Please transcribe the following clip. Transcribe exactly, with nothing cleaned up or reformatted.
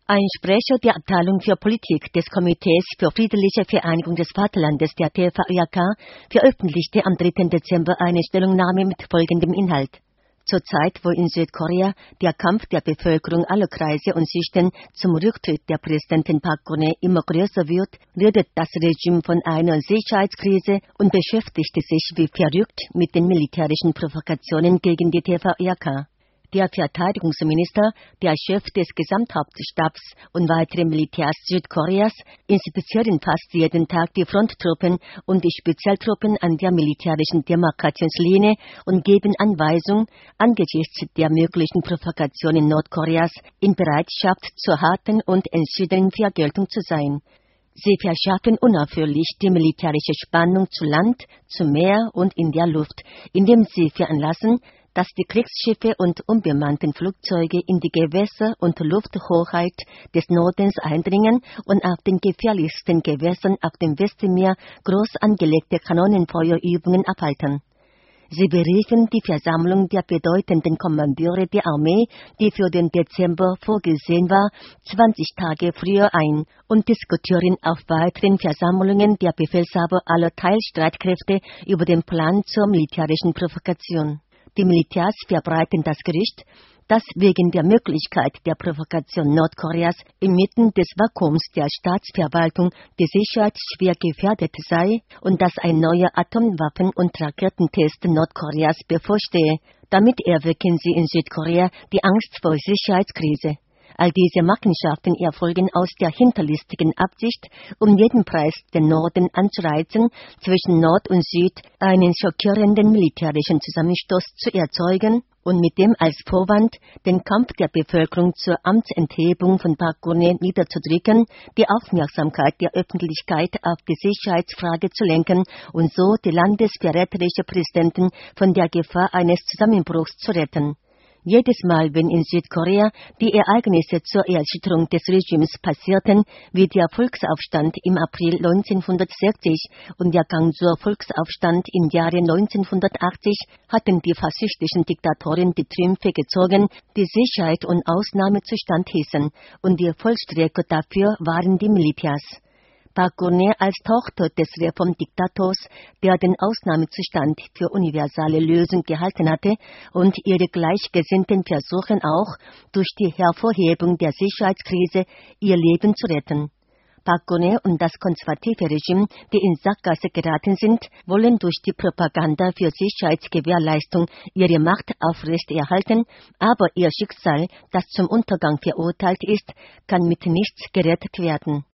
Ein Sprecher der Abteilung für Politik des Komitees für friedliche Vereinigung des Vaterlandes der T V I A K veröffentlichte am dritten Dezember eine Stellungnahme mit folgendem Inhalt. Zur Zeit, wo in Südkorea der Kampf der Bevölkerung aller Kreise und Schichten zum Rücktritt der Präsidentin Park Geun-hye immer größer wird, redet das Regime von einer Sicherheitskrise und beschäftigte sich wie verrückt mit den militärischen Provokationen gegen die T V I A K. Der Verteidigungsminister, der Chef des Gesamthauptstabs und weitere Militärs Südkoreas inspizieren fast jeden Tag die Fronttruppen und die Spezialtruppen an der militärischen Demarkationslinie und geben Anweisung, angesichts der möglichen Provokationen Nordkoreas in Bereitschaft zur harten und entschiedenen Vergeltung zu sein. Sie verschärfen unaufhörlich die militärische Spannung zu Land, zu Meer und in der Luft, indem sie veranlassen, dass die Kriegsschiffe und unbemannten Flugzeuge in die Gewässer und Lufthoheit des Nordens eindringen und auf den gefährlichsten Gewässern auf dem Westmeer groß angelegte Kanonenfeuerübungen abhalten. Sie beriefen die Versammlung der bedeutenden Kommandeure der Armee, die für den Dezember vorgesehen war, zwanzig Tage früher ein und diskutieren auf weiteren Versammlungen der Befehlshaber aller Teilstreitkräfte über den Plan zur militärischen Provokation. Die Militärs verbreiten das Gerücht, dass wegen der Möglichkeit der Provokation Nordkoreas inmitten des Vakuums der Staatsverwaltung die Sicherheit schwer gefährdet sei und dass ein neuer Atomwaffen- und Raketentest Nordkoreas bevorstehe. Damit erwecken sie in Südkorea die Angst vor Sicherheitskrise. All diese Machenschaften erfolgen aus der hinterlistigen Absicht, um jeden Preis den Norden anzureizen, zwischen Nord und Süd einen schockierenden militärischen Zusammenstoß zu erzeugen und mit dem als Vorwand den Kampf der Bevölkerung zur Amtsenthebung von Park Geun-hye niederzudrücken, die Aufmerksamkeit der Öffentlichkeit auf die Sicherheitsfrage zu lenken und so die landesverräterische Präsidentin von der Gefahr eines Zusammenbruchs zu retten. Jedes Mal, wenn in Südkorea die Ereignisse zur Erschütterung des Regimes passierten, wie der Volksaufstand im April neunzehnhundertsechzig und der Gangsuer Volksaufstand im Jahre neunzehnhundertachtzig, hatten die faschistischen Diktatoren die Trümpfe gezogen, die Sicherheit und Ausnahmezustand hießen, und die Vollstrecker dafür waren die Militärs. Park Geun-hye als Tochter des Reformdiktators, der den Ausnahmezustand für universale Lösung gehalten hatte, und ihre Gleichgesinnten versuchen auch, durch die Hervorhebung der Sicherheitskrise ihr Leben zu retten. Park Geun-hye und das konservative Regime, die in Sackgasse geraten sind, wollen durch die Propaganda für Sicherheitsgewährleistung ihre Macht aufrechterhalten, aber ihr Schicksal, das zum Untergang verurteilt ist, kann mit nichts gerettet werden.